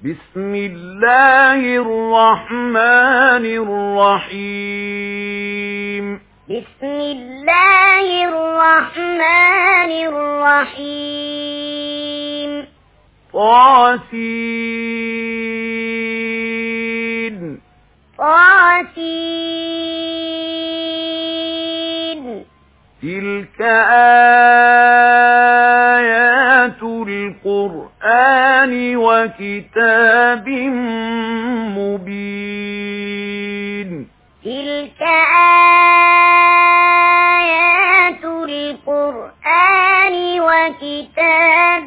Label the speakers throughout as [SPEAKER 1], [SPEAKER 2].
[SPEAKER 1] بسم الله الرحمن الرحيم
[SPEAKER 2] بسم الله الرحمن الرحيم
[SPEAKER 1] طاسين
[SPEAKER 2] طاسين
[SPEAKER 1] تلك آيات القرآن وكتاب مبين
[SPEAKER 2] تلك آيات القرآن وكتاب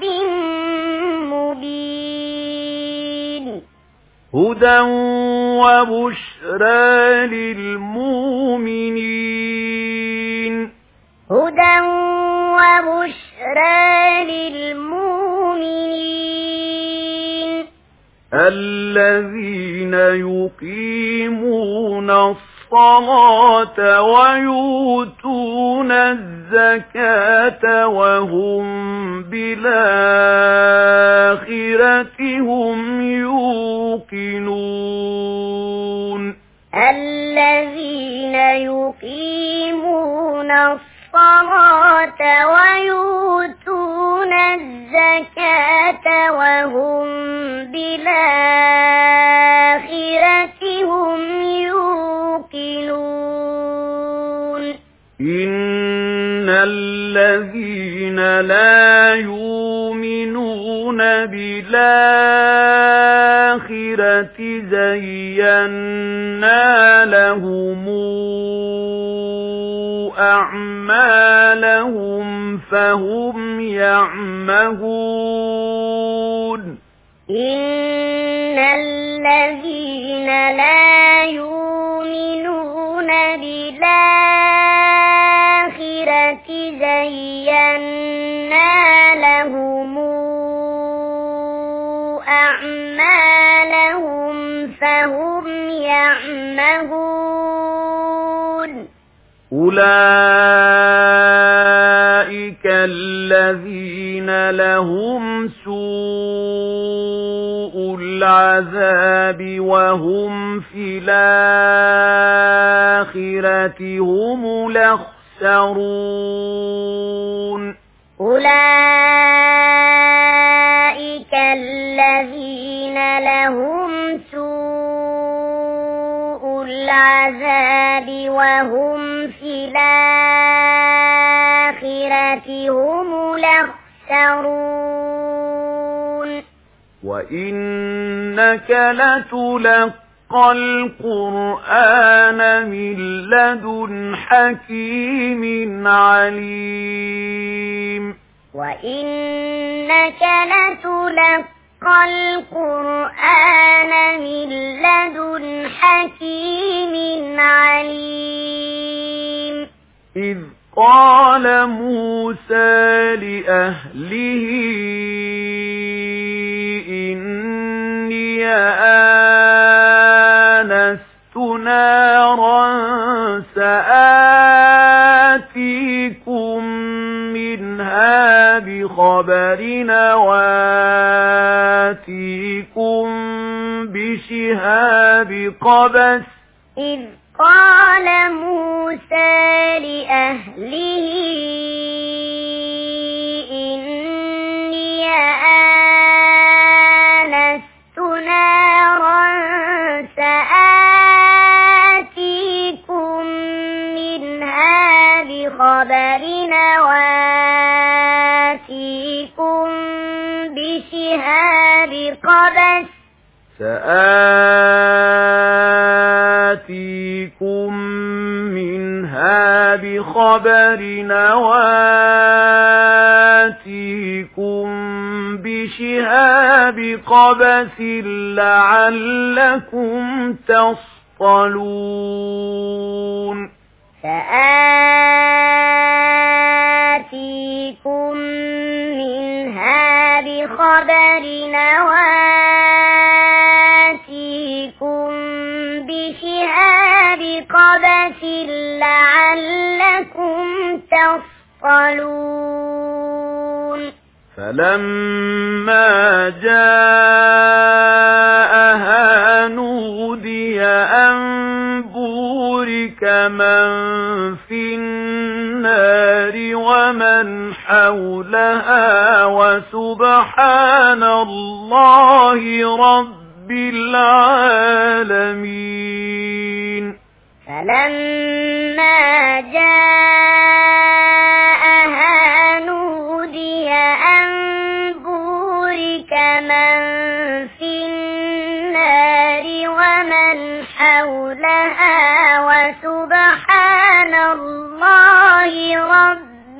[SPEAKER 2] مبين
[SPEAKER 1] هدى وبشرى للمؤمنين
[SPEAKER 2] هدى وبشرى للمؤمنين
[SPEAKER 1] الذين يقيمون الصلاة ويؤتون الزكاة وهم بالآخرة هم يوقنون
[SPEAKER 2] الذين يقيمون الصلاة ويؤتون الزكاة وهم بالآخرة هم يوقنون
[SPEAKER 1] إن الذين لا يؤمنون بالآخرة زينا لهم أعمالهم فهم يعمهون
[SPEAKER 2] إن الذين لا يؤمنون بالآخرة زينا لهم أعمالهم فهم يعمهون
[SPEAKER 1] أولئك الذين لهم سوء العذاب وهم في الآخرة هم الأخسرون
[SPEAKER 2] أولئك الذين لهم سوء العذاب وهم في الآخرة هم الأخسرون
[SPEAKER 1] وإنك لتلقى القرآن من لدن حكيم عليم
[SPEAKER 2] وإنك لتلقى القرآن من لدن حكيم عليم
[SPEAKER 1] إذ قال موسى لأهله إني آنست نارا سآتيكم منها بخبر وآتيكم بشهاب قبس
[SPEAKER 2] إذ قال موسى لأهله إني آنست نارا سآتيكم منها بخبر وآتيكم بشهاب قبس
[SPEAKER 1] سآتيكم منها بخبر وآتيكم بشهاب قبس لعلكم تصطلون
[SPEAKER 2] سآتيكم منها بخبر وآتيكم بشهاب قبس لعلكم تصطلون.
[SPEAKER 1] فلما جاء سبحان الله رب العالمين.
[SPEAKER 2] فلما جاءها نودي أن بورك من في النار ومن حولها وسبحان الله رب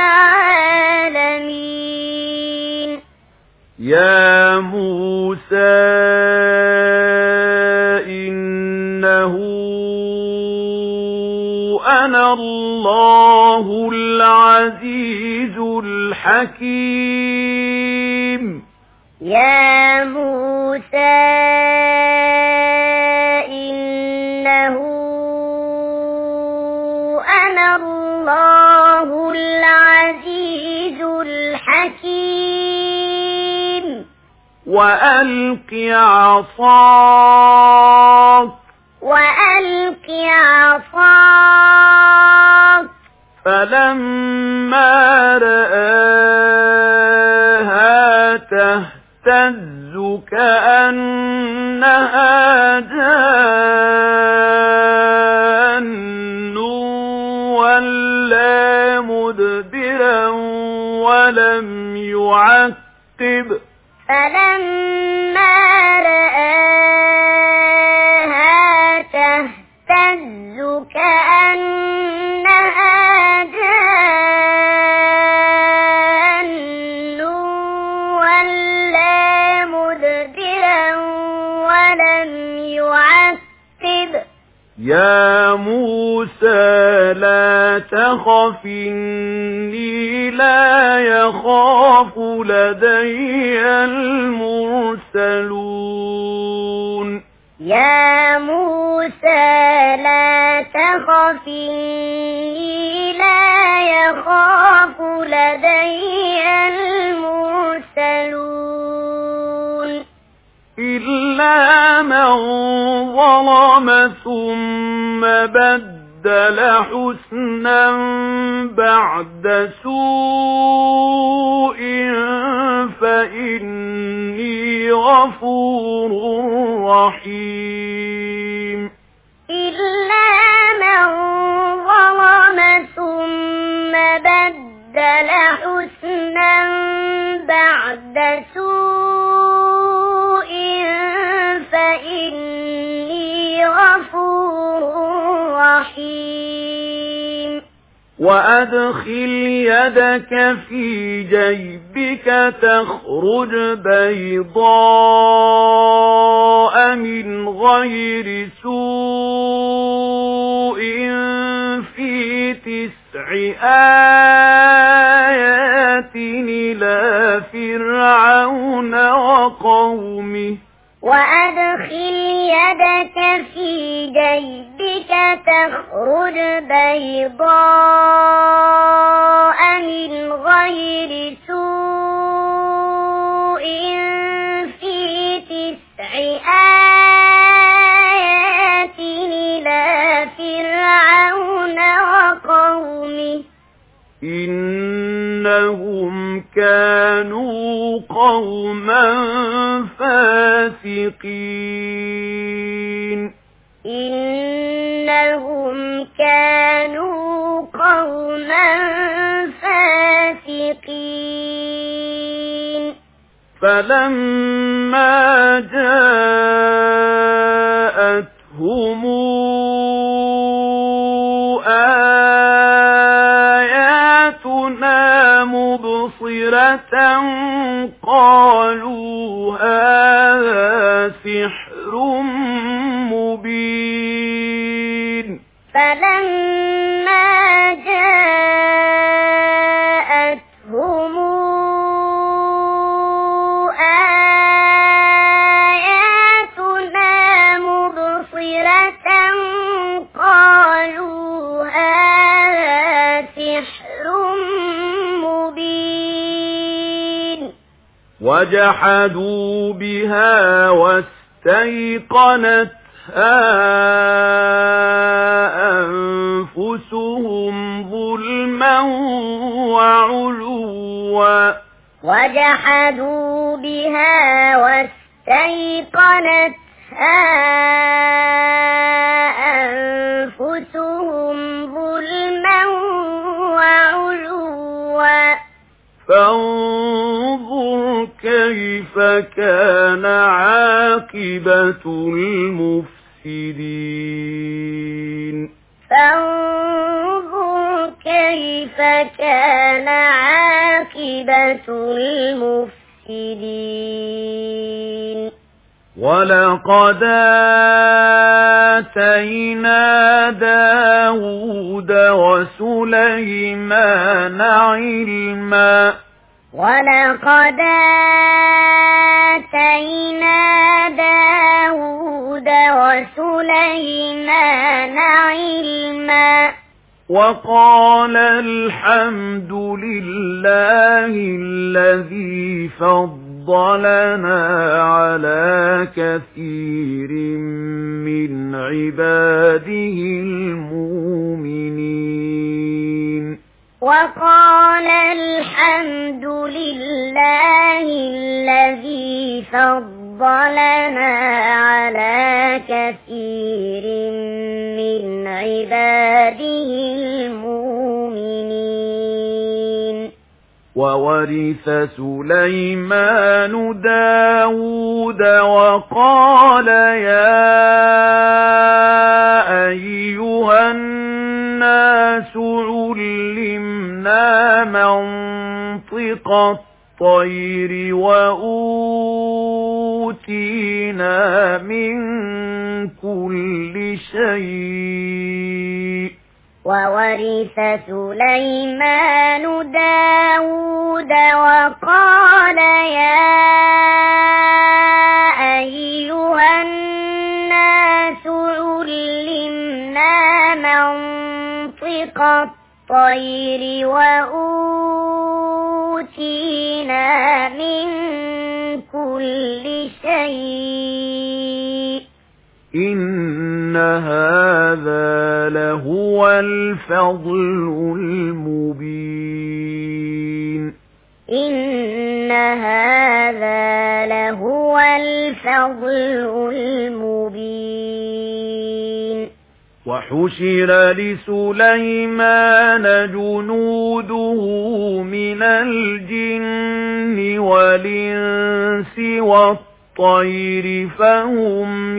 [SPEAKER 2] العالمين.
[SPEAKER 1] يا موسى إنه أنا الله العزيز الحكيم.
[SPEAKER 2] يا موسى إنه أنا الله العزيز الحكيم.
[SPEAKER 1] وألق عصاك فلما رآها تهتز كأنها جان ولا مدبرا ولم يعقب.
[SPEAKER 2] فلما رآها تهتز كأنها جان ولا مدبرا ولم يعقب.
[SPEAKER 1] يا موسى لا تخف إني لا يخاف لدي المرسلون.
[SPEAKER 2] يا موسى لا تخف إني لا يخاف لدي المرسلون.
[SPEAKER 1] إلا من ظلم ثم بدل حسنا بعد سوء فإني غفور رحيم.
[SPEAKER 2] إلا من ظلم ثم بدل حسنا بعد سوء فإني غفور رحيم.
[SPEAKER 1] وأدخل يدك في جيبك تخرج بيضاء من غير سوء في 9 آيات إلى فرعون وقومه.
[SPEAKER 2] وأدخل يدك في جيبك تخرج بيضاء من غير سوء في 9 آيات إلى فرعون وقومه
[SPEAKER 1] إنهم كانوا قوما فاسقين.
[SPEAKER 2] إنهم كانوا قوما فاسقين.
[SPEAKER 1] فلما جاءتهم آياتنا مبصرة قالوا هذا سحر مبين.
[SPEAKER 2] فلما جاءتهم آياتنا مبصرة قالوا هذا سحر مبين.
[SPEAKER 1] وجحدوا بها واستيقنتها أنفسهم ظلما وعلوا
[SPEAKER 2] وجحدوا بها واستيقنتها أنفسهم ظلما وعلوا
[SPEAKER 1] فانظر كيف كان عاقبة المفسدين
[SPEAKER 2] فانظر كيف كان عاقبة المفسدين
[SPEAKER 1] ولقد آتينا داود وسليمان علما
[SPEAKER 2] ولقد آتينا داود وسليمان علما
[SPEAKER 1] وقال الحمد لله الذي فضلنا على كثير من عباده المؤمنين
[SPEAKER 2] وقال الحمد لله الذي فضلنا على كثير من عباده المؤمنين
[SPEAKER 1] وورث سليمان داود وقال يا أيها الناس علمنا منطق الطير وأوتينا من كل شيء
[SPEAKER 2] وورث سليمان داود وقال يا أيها الناس علمنا منطق الطير وأوتينا من كل شيء
[SPEAKER 1] إن هذا لهو الفضل المبين
[SPEAKER 2] إن هذا لهو الفضل المبين
[SPEAKER 1] وحشر لسليمان جنوده من الجن والإنس والطير فهم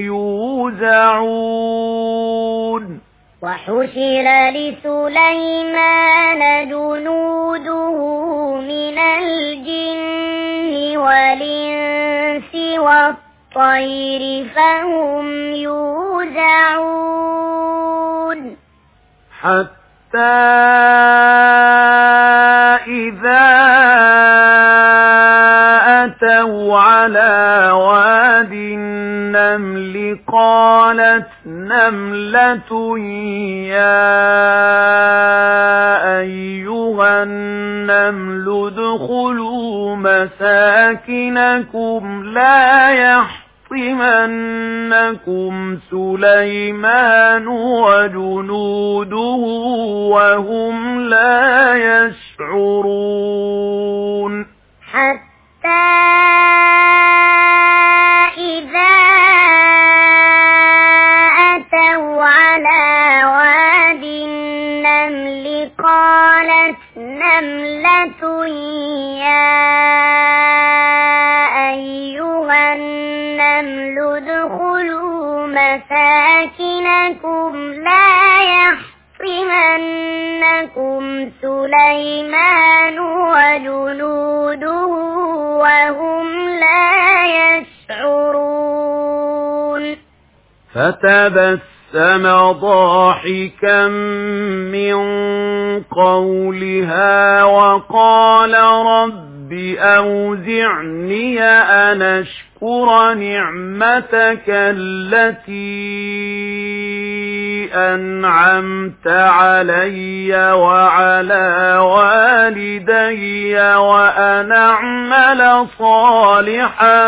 [SPEAKER 1] يوزعون
[SPEAKER 2] وحشر لسليمان جنوده من الجن والإنس والطير فهم يوزعون
[SPEAKER 1] حتى إذا أتوا على واد النمل قالت نملة يا أيها النمل ادخلوا مساكنكم لا يحطمنكم سليمان وجنوده وهم لا يشعرون
[SPEAKER 2] حتى إذا أتوا على واد النمل قالت نملة يا أيها النمل ادخلوا مساكنكم لا يحطمنكم سليمان وجنوده وهم لا يشعرون
[SPEAKER 1] فتبسم ضاحكا من قولها وقال رب أوزعني أن أشكر نعمتك التي أنعمت علي وعلى والدي وأن أعمل صالحا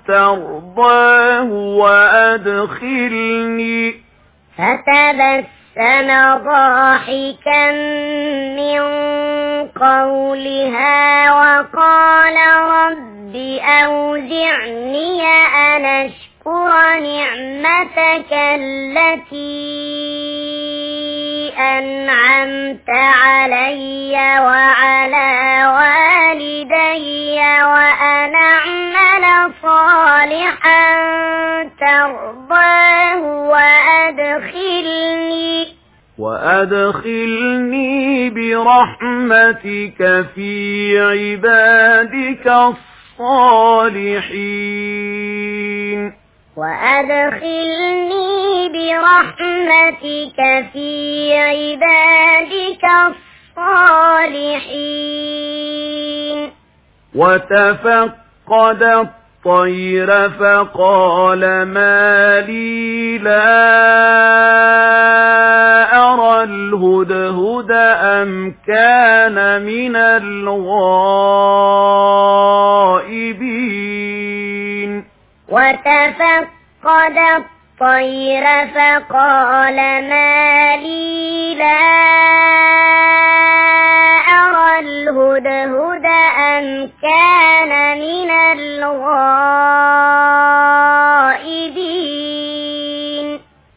[SPEAKER 1] ترضاه وأدخلني
[SPEAKER 2] فتبسم ضاحكا من قولها وقال رب أوزعني أن أشكر نعمتك التي أنعمت علي وعلى والدي وأن أعمل صالحا ترضاه وأدخلني برحمتك في عبادك الصالحين وتفقد الطير فقال ما لي لا أرى الهدهد أم كان من الغائبين وتفقد الطير فقال ما لي لا أرى الهدهد أم كان من الغائبين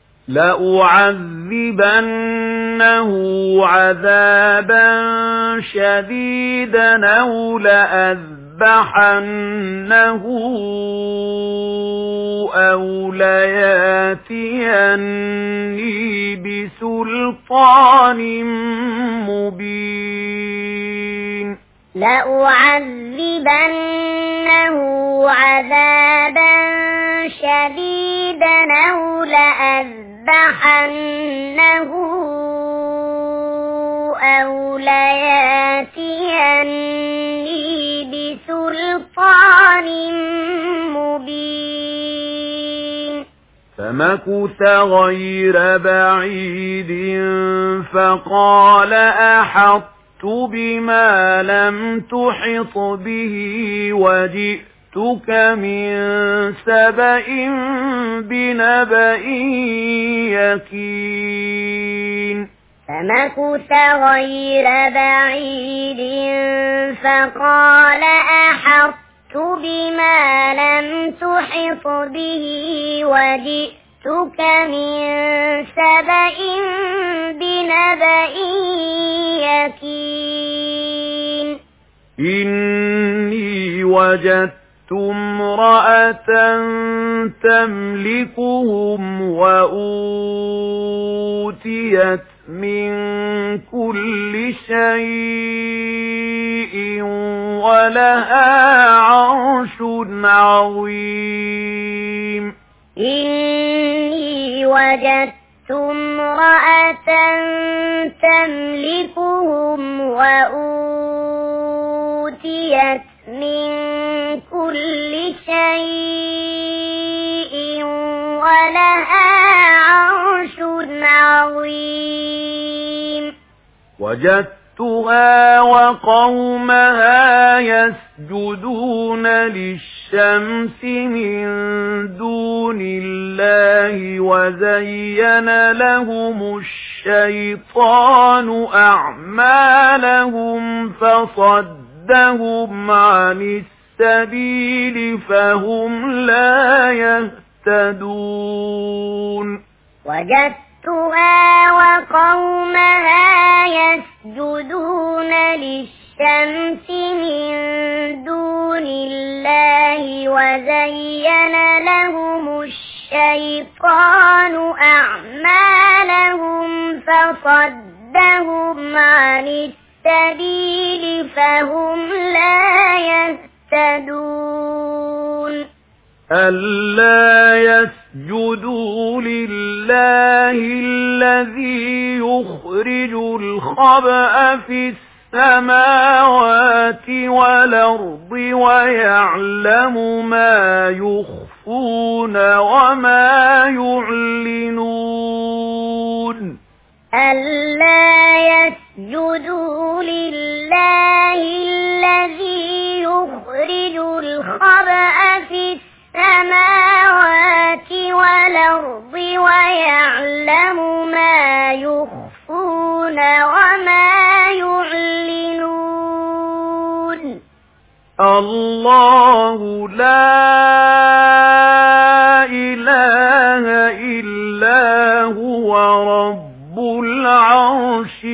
[SPEAKER 1] لأعذبنه عذابا شديدا أو لأذبحنه أو لياتيني بسلطان مبين
[SPEAKER 2] لأعذبنه عذابا شديدا أو لأذبحنه أو لياتيني بسلطان مبين
[SPEAKER 1] فمكث غير بعيد فقال أحطت بما لم تحط به وجئتك من سبأ بنبأ يقين
[SPEAKER 2] فمكث غير بعيد فقال أحطت بما لم تحط به وجئتك من سبأ بنبأ يقين
[SPEAKER 1] إني وجدت امرأة تملكهم وأوتيت من كل شيء ولها عرش عظيم
[SPEAKER 2] إني وجدت امرأة تملكهم وأوتيت من كل شيء ولها عرش عظيم
[SPEAKER 1] وجدتها وقومها يسجدون للشمس من دون الله وزين لهم الشيطان أعمالهم فصدهم عن السبيل فهم لا يهتدون
[SPEAKER 2] وجدتها وقومها يسجدون للشمس من دون الله وزين لهم الشيطان أعمالهم فصدهم عن السبيل فهم لا يهتدون
[SPEAKER 1] ألا يسجدوا لله الذي يخرج الخبأ في السماوات والأرض ويعلم ما يخفون وما يعلنون
[SPEAKER 2] ألا يسجدوا لله الذي يخرج الخبأ في السماوات والأرض ويعلم ما يخفون وما يعلنون
[SPEAKER 1] الله لا إله إلا هو رب العرش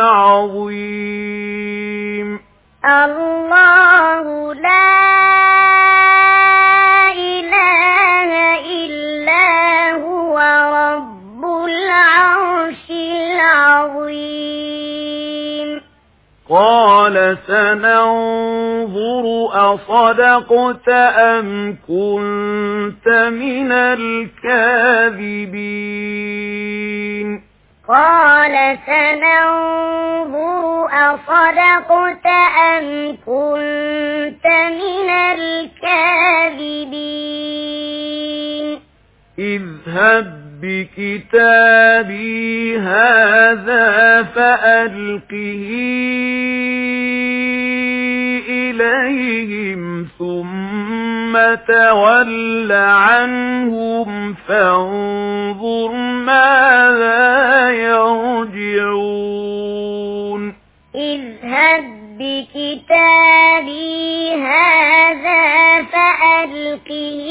[SPEAKER 1] العظيم
[SPEAKER 2] الله لا إله إلا هو رب العرش العظيم
[SPEAKER 1] قال سننظر أصدقت أم كنت من الكاذبين
[SPEAKER 2] قال سننظر أصدقت أم كنت من الكاذبين
[SPEAKER 1] اذهب بكتابي هذا فألقه إليهم ثم تول عنهم فانظر ماذا يرجعون
[SPEAKER 2] اذهب بكتابي هذا فألقه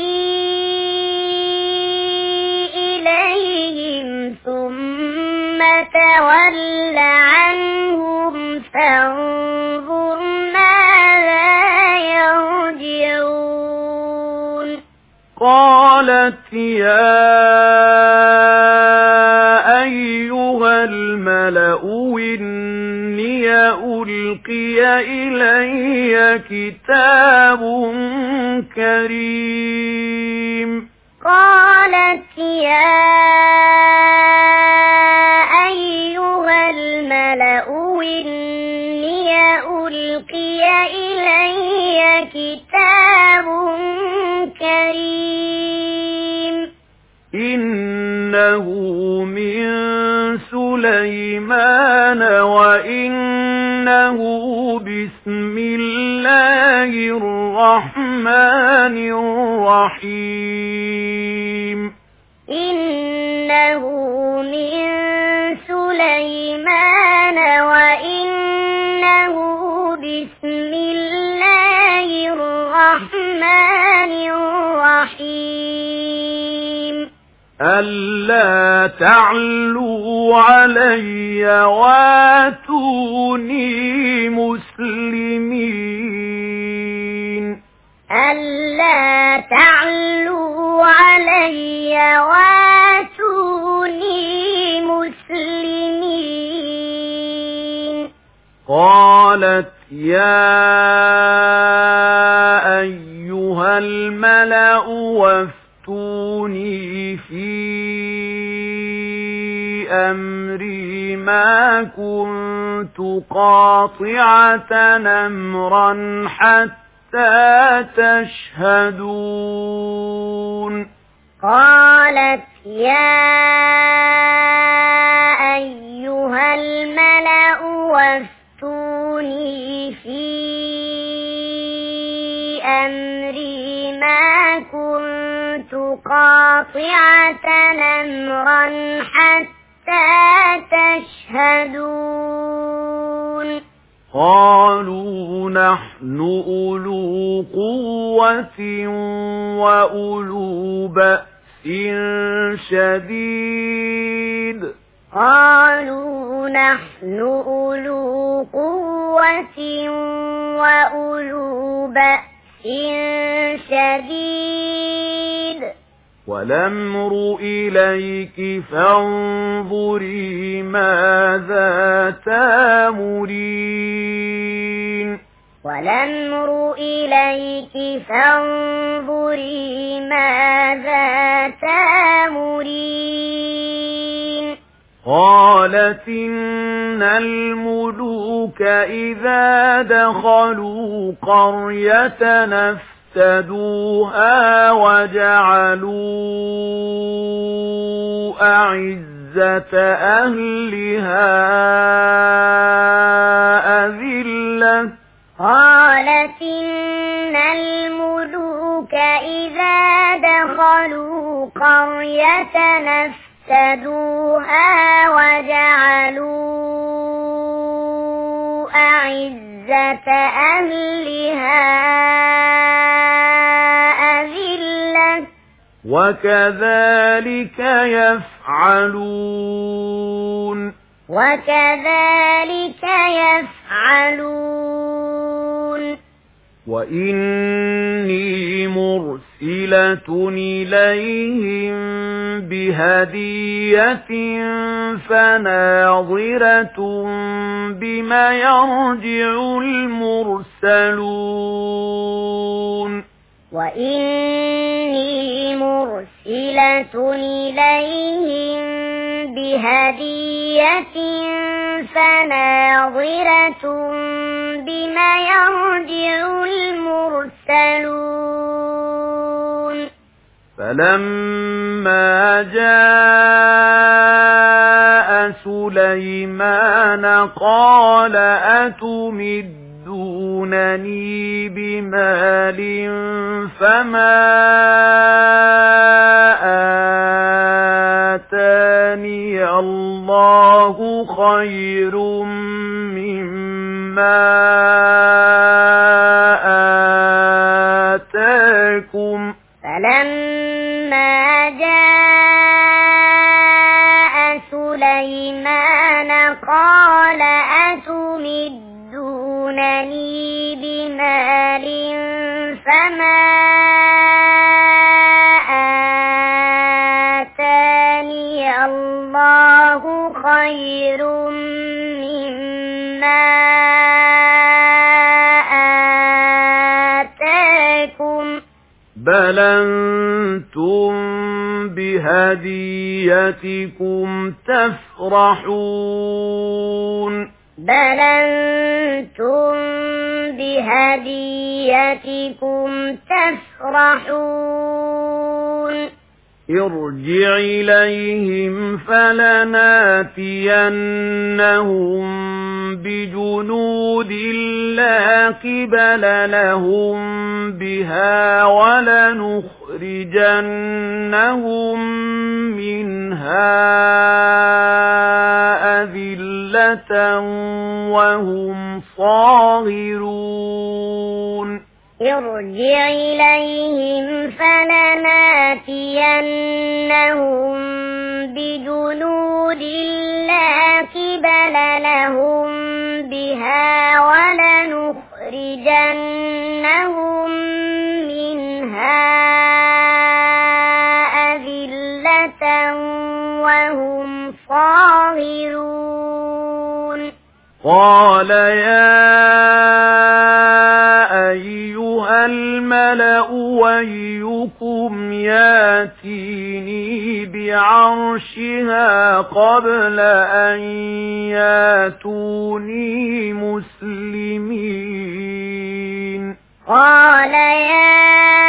[SPEAKER 2] إليهم ثم تول عنهم فانظر ماذا يرجعون
[SPEAKER 1] قالت يا أيها الملأ إني ألقي إلي كتاب كريم
[SPEAKER 2] قالت يا أيها الملأ إني ألقي إلي كتاب كريم
[SPEAKER 1] إنه من سليمان وإنه بسم الله الرحمن الرحيم
[SPEAKER 2] إنه من سليمان وإنه بسم الله الرحمن الرحيم
[SPEAKER 1] ألا تعلوا علي واتوني مسلمين
[SPEAKER 2] ألا تعلوا علي واتوني مسلمين
[SPEAKER 1] قالت يا أيها الملأ وافتوني في أمري ما كنت قاطعة أمرا حتى تشهدون
[SPEAKER 2] قالت يا أيها الملأ وافتوني في أمري ما كنت قاطعة أمرا حتى تشهدون
[SPEAKER 1] قالوا نحن أولو قوة وأولو بأس شديد
[SPEAKER 2] قالوا نحن أولو قوة وأولو بأس شديد
[SPEAKER 1] والأمر إليك فانظري ماذا تأمرين
[SPEAKER 2] والأمر إليك فانظري ماذا تأمرين
[SPEAKER 1] قالت إن الملوك إذا دخلوا قرية نفسدوها وجعلوا أعزة أهلها أذلة
[SPEAKER 2] قالت إن الملوك إذا دخلوا قرية نفسدوها فَسَدُوهَا وَجَعَلُوا أَعِزَّةَ أَهْلِهَا أَذِلَّةً
[SPEAKER 1] وَكَذَلِكَ يَفْعَلُونَ وَإِنِّي مُرْسِلَةٌ إِلَيْهِمْ بِهَدِيَّةٍ فَنَاظِرَةٌ بِمَ يَرْجِعُ الْمُرْسَلُونَ
[SPEAKER 2] وَإِنِّي مُرْسِلَةٌ إِلَيْهِمْ بِهَدِيَّةٍ فَنَاظِرَةٌ بِمَ يَرْجِعُ الْمُرْسَلُونَ
[SPEAKER 1] فَلَمَّا جَاءَ سُلَيْمَانَ قَالَ أَتُمِدُّونَنِي بِمَالٍ فَمَا آتَانِيَ اللَّهُ خَيْرٌ مِّمَّا آتَاكُمْ
[SPEAKER 2] فَلَمَّا جَاءَ سُلَيْمَانَ قَالَ أَتُمِدُّونَنِي بِمَالٍ فَمَا آتَانِيَ اللَّهُ خَيْرٌ مِّمَّا آتَاكُمْ
[SPEAKER 1] بَلْ أَنْتُمْ بِهَدِيَّتِكُمْ تَفْرَحُونَ ارْجِعْ إِلَيْهِمْ فَلَنَأْتِيَنَّهُمْ بِجُنُودٍ لَّا قِبَلَ لَهُم بِهَا وَلَنُخْرِجَنَّهُم مِّنْهَا أَذِلَّةً وَهُمْ صَاغِرُونَ
[SPEAKER 2] ارْجِعْ إِلَيْهِمْ فَلَنَأْتِيَنَّهُمْ بِجُنُودٍ لَّا قِبَلَ لَهُم بِهَا وَلَنُخْرِجَنَّهُم مِّنْهَا أَذِلَّةً وَهُمْ صَاغِرُونَ
[SPEAKER 1] قَالَ يَا أَيُّهَا الْمَلَأُ أَيُّكُمْ يَأْتِينِي بِعَرْشِهَا قَبْلَ أَن يَأْتُونِي مُسْلِمِينَ
[SPEAKER 2] قَالَ يَا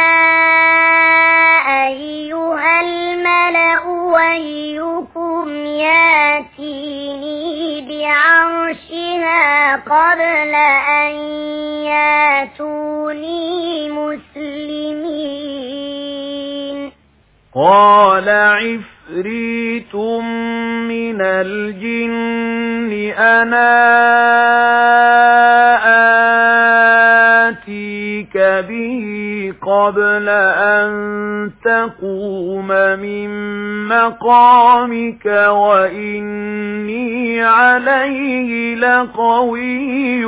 [SPEAKER 2] أَيُّهَا الْمَلَأُ أَيُّكُمْ يَأْتِينِي بِعَرْشِهَا قَبْلَ أَن يَأْتُونِي مُسْلِمِينَ
[SPEAKER 1] قَالَ عِفْرِيتٌ مِّنَ الْجِنِّ أَنَا آتِيكَ بِهِ قَبْلَ أَن تَقُومَ مِن مَّقَامِكَ وَإِنِّي عَلَيْهِ لَقَوِيٌّ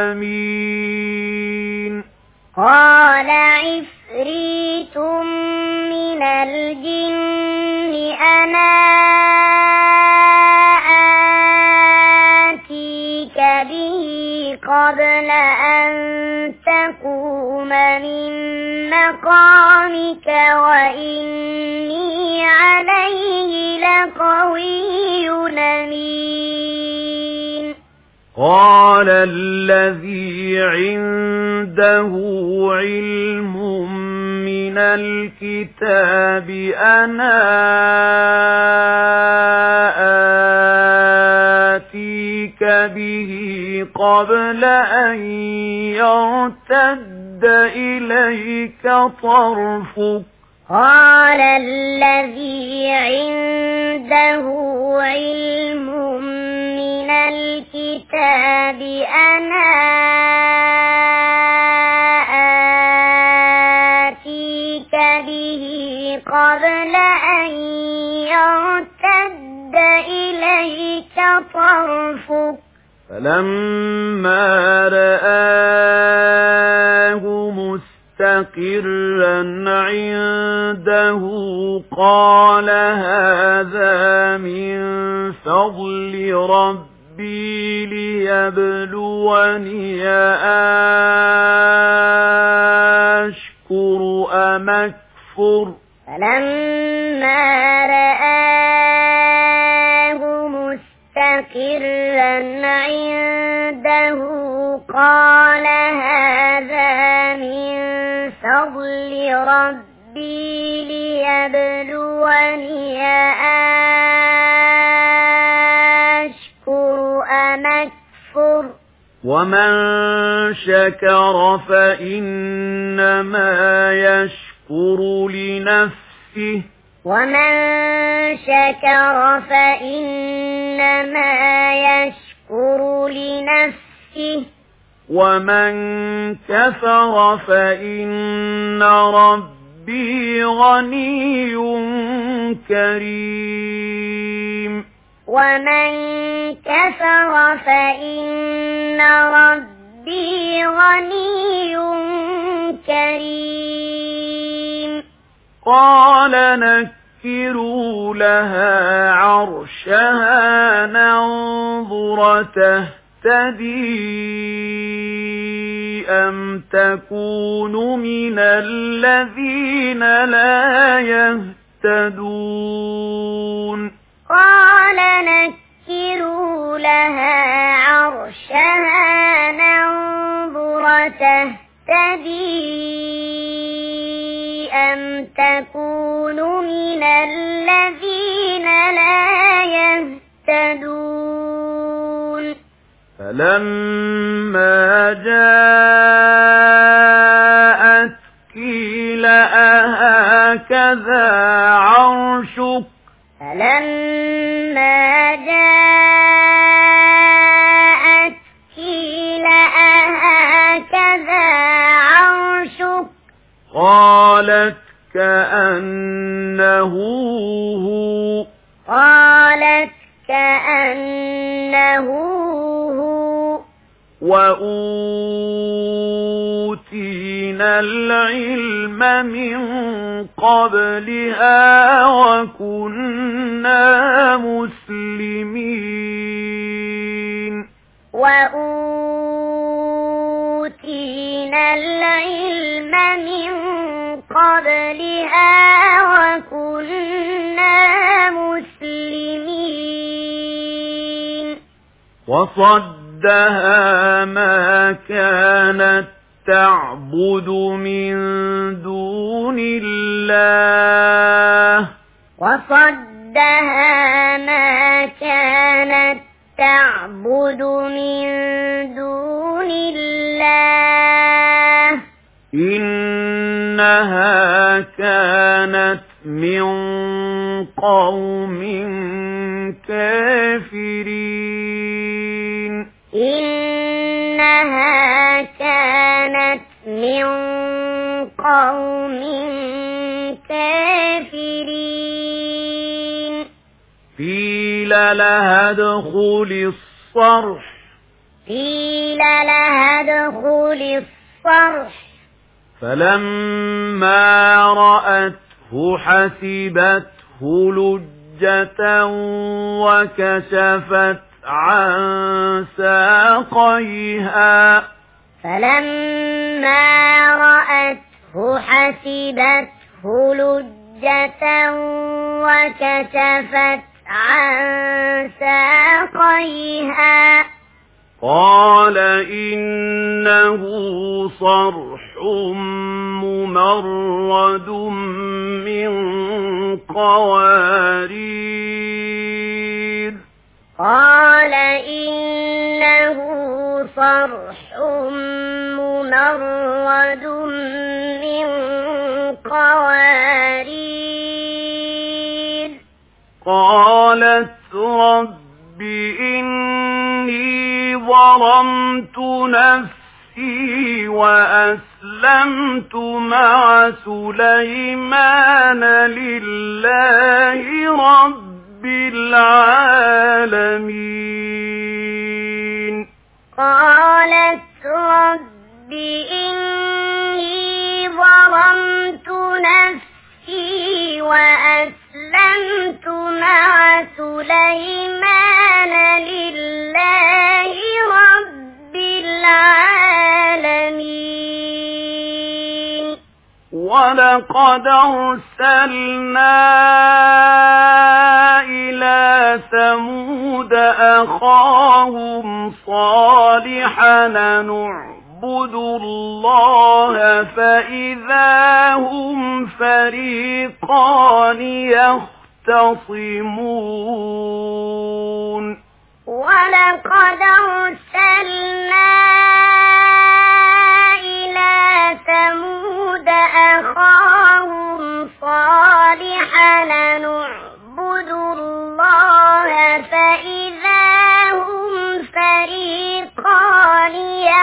[SPEAKER 1] أَمِينٌ
[SPEAKER 2] قَالَ عِفْرِيتٌ مِّنَ الْجِنِّ أَنَا آتِيكَ بِهِ قَبْلَ أَن تَقُومَ مِن مَّقَامِكَ وَإِنِّي عَلَيْهِ لَقَوِيٌّ أَمِينٌ
[SPEAKER 1] قَالَ الَّذِي عِندَهُ عِلْمٌ مِّنَ الْكِتَابِ أَنَا آتِيكَ بِهِ قَبْلَ أَن يَرْتَدَّ إِلَيْكَ طَرْفُكَ
[SPEAKER 2] قَالَ الَّذِي عِندَهُ عنده علم من الكتاب أنا آتيك به قبل أن يرتد إليك طرفك
[SPEAKER 1] فلما رآه مستقرا عنده قال هذا من فضل ربي ليبلوني أشكر أم أكفر
[SPEAKER 2] فلما رآه مستقرا عنده قال هذا من فضل ربي ليبلوني أشكر أم أكفر
[SPEAKER 1] ومن شكر فإنما يشكر لنفسه
[SPEAKER 2] ومن شكر فإنما يشكر لنفسه
[SPEAKER 1] ومن كفر فإن ربي غني كريم
[SPEAKER 2] ومن كفر فإن ربي غني كريم
[SPEAKER 1] قال نكروا لها عرشها ننظر تهتدي أم تكون من الذين لا يهتدون
[SPEAKER 2] قال نكروا لها عرشها ننظر تهتدي أم تكون من الذين لا يهتدون
[SPEAKER 1] فلما جاءت قيل أهكذا عرشك
[SPEAKER 2] فلما جاءت قيل أهكذا عرشك
[SPEAKER 1] قالت كأنه هو
[SPEAKER 2] قالت كأنه هو
[SPEAKER 1] وأوتينا العلم من قبلها وكنا مسلمين
[SPEAKER 2] وأوتينا العلم من قبلها وكنا مسلمين
[SPEAKER 1] وصدها ما كانت تعبد من دون الله
[SPEAKER 2] وصدها ما كانت تعبد من دون الله
[SPEAKER 1] إنها كانت من قوم كافرين
[SPEAKER 2] إنها كانت من قوم كافرين
[SPEAKER 1] قيل لها ادخل الصرح
[SPEAKER 2] قيل لها ادخل الصرح
[SPEAKER 1] فلما رأته حسبته لجة وكشفت عن ساقيها
[SPEAKER 2] فلما رأته حسبته لجة وكشفت عن ساقيها
[SPEAKER 1] قال إنه صرح ممرد من قوارير
[SPEAKER 2] قال إنه صرح ممرد من قوارير
[SPEAKER 1] قالت رب إني ظلمت نفسي وأسلمت مع سليمان لله رب العالمين.
[SPEAKER 2] قالت رب إني ظلمت نفسي وأسلمت مع سليمان لله رب العالمين.
[SPEAKER 1] ولقد أرسلنا إلى ثمود أخاهم صالحا نعبد الله فإذا هم فريقان يختصمون.
[SPEAKER 2] ولقد أرسلنا إلى ثمود أخاهم صالحا نعبد الله فإذا هم فريقان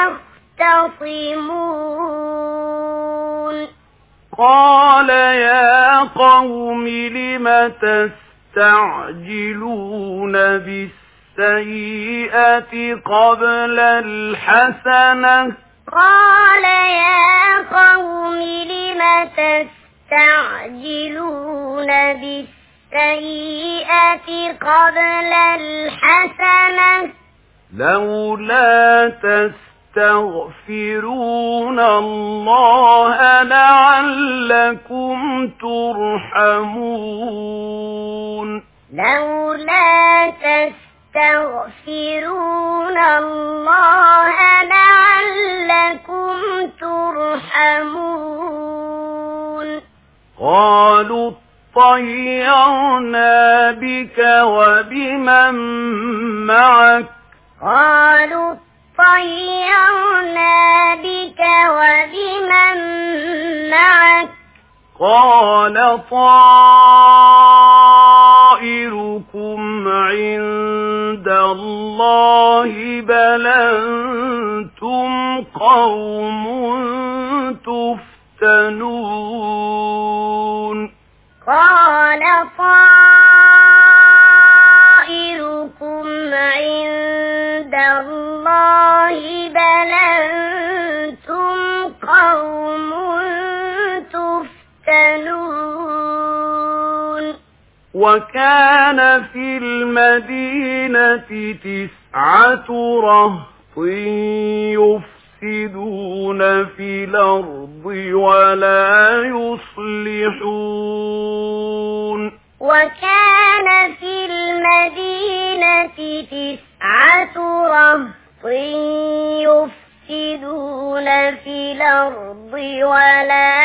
[SPEAKER 2] يختصمون.
[SPEAKER 1] قال يا قوم لم تستعجلون بالسيئة قبل الحسنة.
[SPEAKER 2] قال يا قوم لم تستعجلون بالسيئة قبل الحسنة
[SPEAKER 1] لولا تستغفرون الله لعلكم ترحمون.
[SPEAKER 2] لولا تستغفرون الله لعلكم ترحمون.
[SPEAKER 1] قالوا اطيرنا بك وبمن معك.
[SPEAKER 2] قالوا اطيرنا بك وبمن معك.
[SPEAKER 1] قال طائركم عند الله بل أنتم قوم تفتنون.
[SPEAKER 2] قال طائركم عند الله بل أنتم قوم تفتنون.
[SPEAKER 1] وكان في المدينة 9 رهط يفسدون في الأرض ولا يصلحون.
[SPEAKER 2] وكان في المدينة 9 رهط يفسدون في الأرض ولا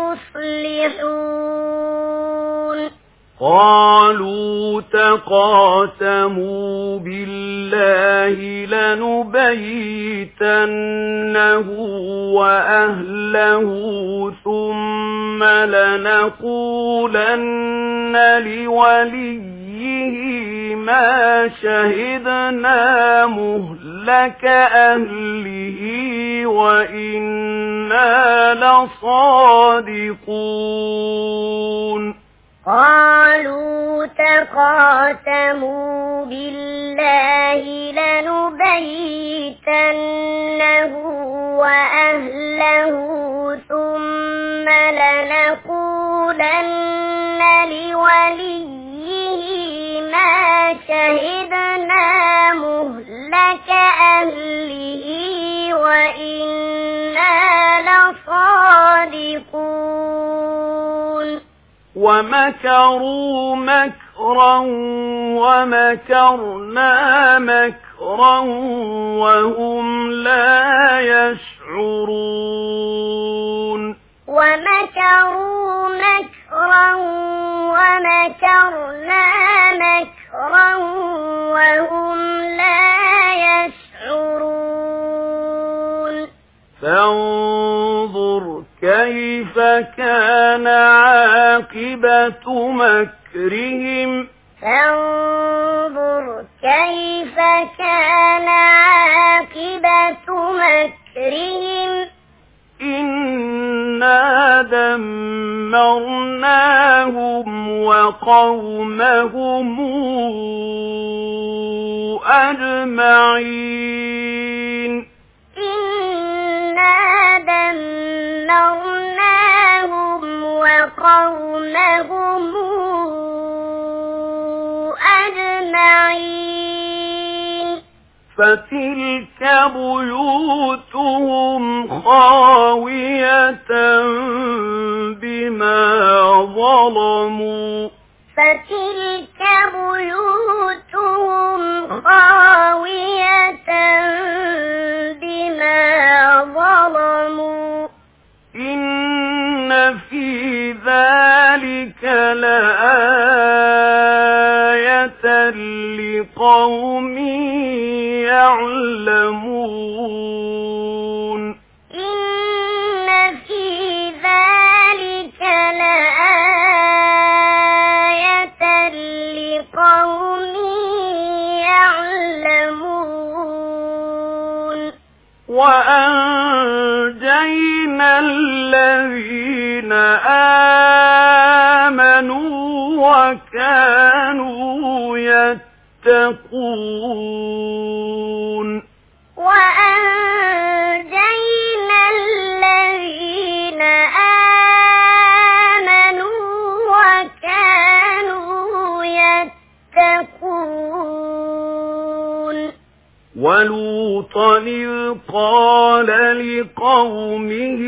[SPEAKER 2] يصلحون.
[SPEAKER 1] قالوا تقاسموا بالله لنبيتنه وأهله ثم لنقولن لوليه ما شهدنا مهلك أهله وإنا لصادقون.
[SPEAKER 2] قالوا تقاسموا بالله لنبيتنه وأهله ثم لنقولن لوليه ما شهدنا مهلك أهله وإنا لصادقون.
[SPEAKER 1] ومكروا مكرا ومكرنا مكرا وهم لا يشعرون.
[SPEAKER 2] ومكروا مكرا ومكرنا مكرا وهم لا يشعرون.
[SPEAKER 1] فانظر كيف كان عاقبة مكرهم
[SPEAKER 2] فانظر كيف كان عاقبة مكرهم
[SPEAKER 1] إنا دمرناهم وقومهم أجمعين
[SPEAKER 2] إنا دمرناهم وقومهم أجمعين
[SPEAKER 1] فتلك بيوتهم خاوية بما ظلموا
[SPEAKER 2] فتلك بيوتهم خاوية بما ظلموا
[SPEAKER 1] إن في ذلك لآية لقوم يعلمون
[SPEAKER 2] إن في ذلك لآية لقوم يعلمون
[SPEAKER 1] وأنجينا الذين آمنوا وكانوا يتقون
[SPEAKER 2] وأنجينا الذين آمنوا وكانوا يتقون
[SPEAKER 1] ولوطا إذ قال لقومه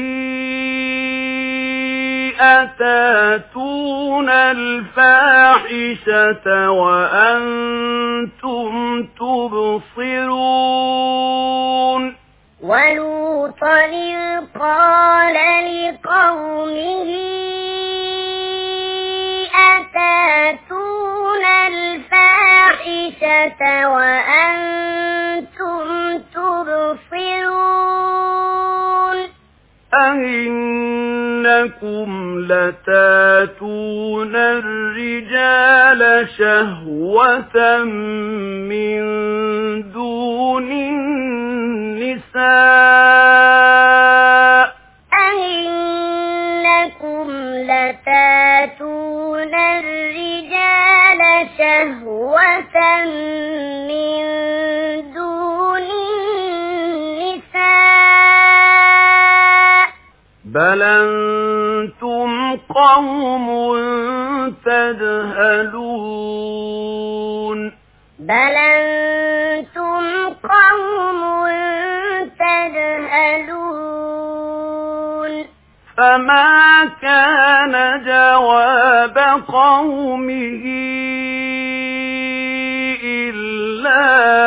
[SPEAKER 1] أتاتون الفاحشة وأنتم تبصرون
[SPEAKER 2] ولوطا إذ قال لقومه أتاتون الفاحشة وأنتم تبصرون
[SPEAKER 1] أئنكم لتاتون الرجال شهوة من دون النساء
[SPEAKER 2] أئنكم لتاتون الرجال شهوة من دون النساء
[SPEAKER 1] بل أنتم قوم تجهلون
[SPEAKER 2] بل أنتم قوم تجهلون
[SPEAKER 1] فما كان جواب قومه إلا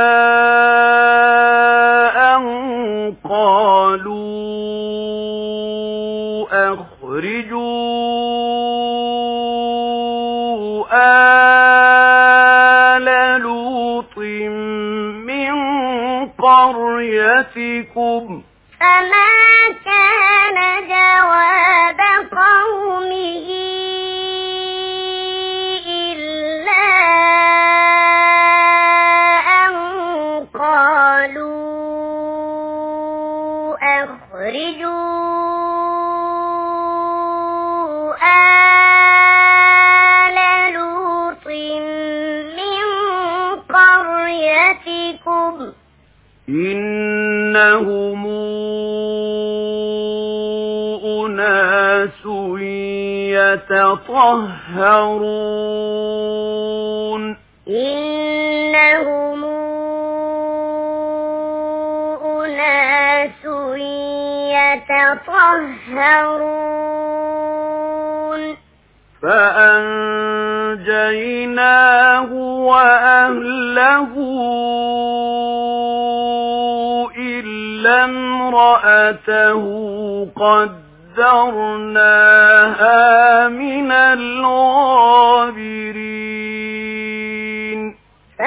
[SPEAKER 1] أن قالوا أخرجوا آل لوط من قريتكم
[SPEAKER 2] فما كان جواب قومه إلا أن قالوا أخرجوا آل لوط من قريتكم
[SPEAKER 1] إنهم أناس يتطهرون
[SPEAKER 2] إنهم أناس يتطهرون
[SPEAKER 1] فأنجيناه وأهله إلا امرأته قدرناها من الغابرين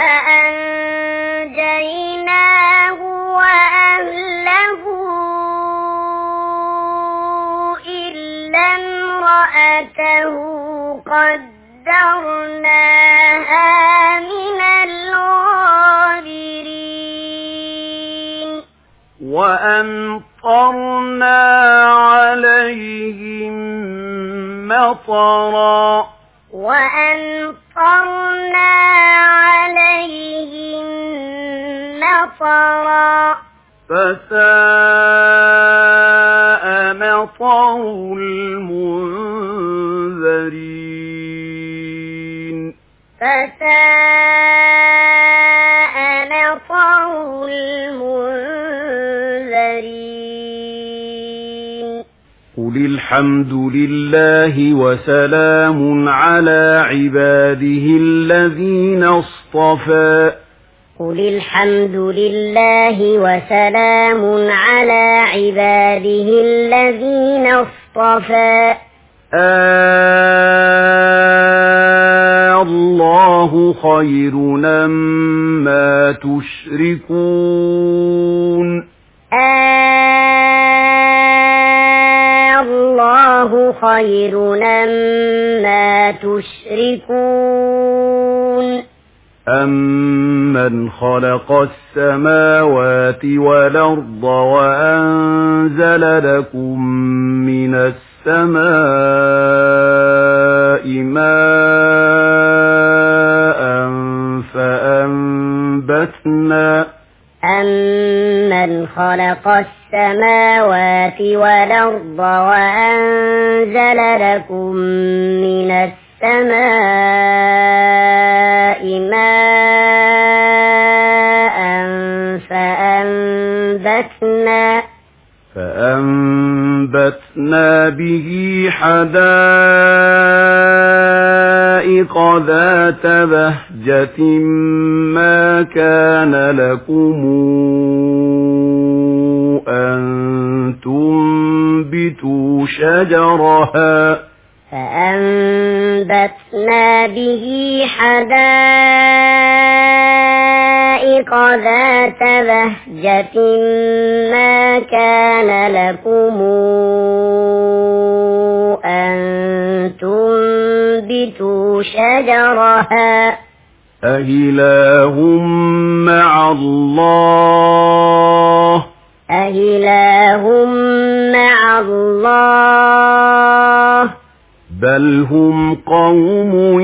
[SPEAKER 2] فأنجيناه وأهله إلا امرأته قدرناها من الغابرين
[SPEAKER 1] وأمطرنا عليهم مطرا فساء مطر المنذرين قل الحمد لله وسلام على عباده الذين اصطفى
[SPEAKER 2] قل الحمد لله وسلام على عباده الذين اصطفى
[SPEAKER 1] الله خير أما تشركون
[SPEAKER 2] الله خير أما تشركون
[SPEAKER 1] أمن خلق السماوات والأرض وأنزل لكم من السماء ماء
[SPEAKER 2] أمن خلق السماوات والأرض وأنزل لكم من السماء ماء
[SPEAKER 1] فأنبتنا به حدائق ذات بهجة ما كان لكم أن تنبتوا شجرها
[SPEAKER 2] فأنبتنا به حدائق ذات بهجة ما كان لكم أن تنبتوا شجرها
[SPEAKER 1] أإله مع الله بل هم قوم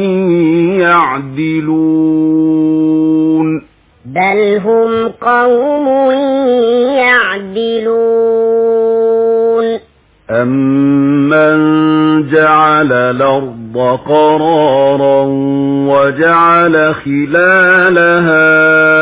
[SPEAKER 1] يعدلون أمن جعل الأرض قرارا وجعل خلالها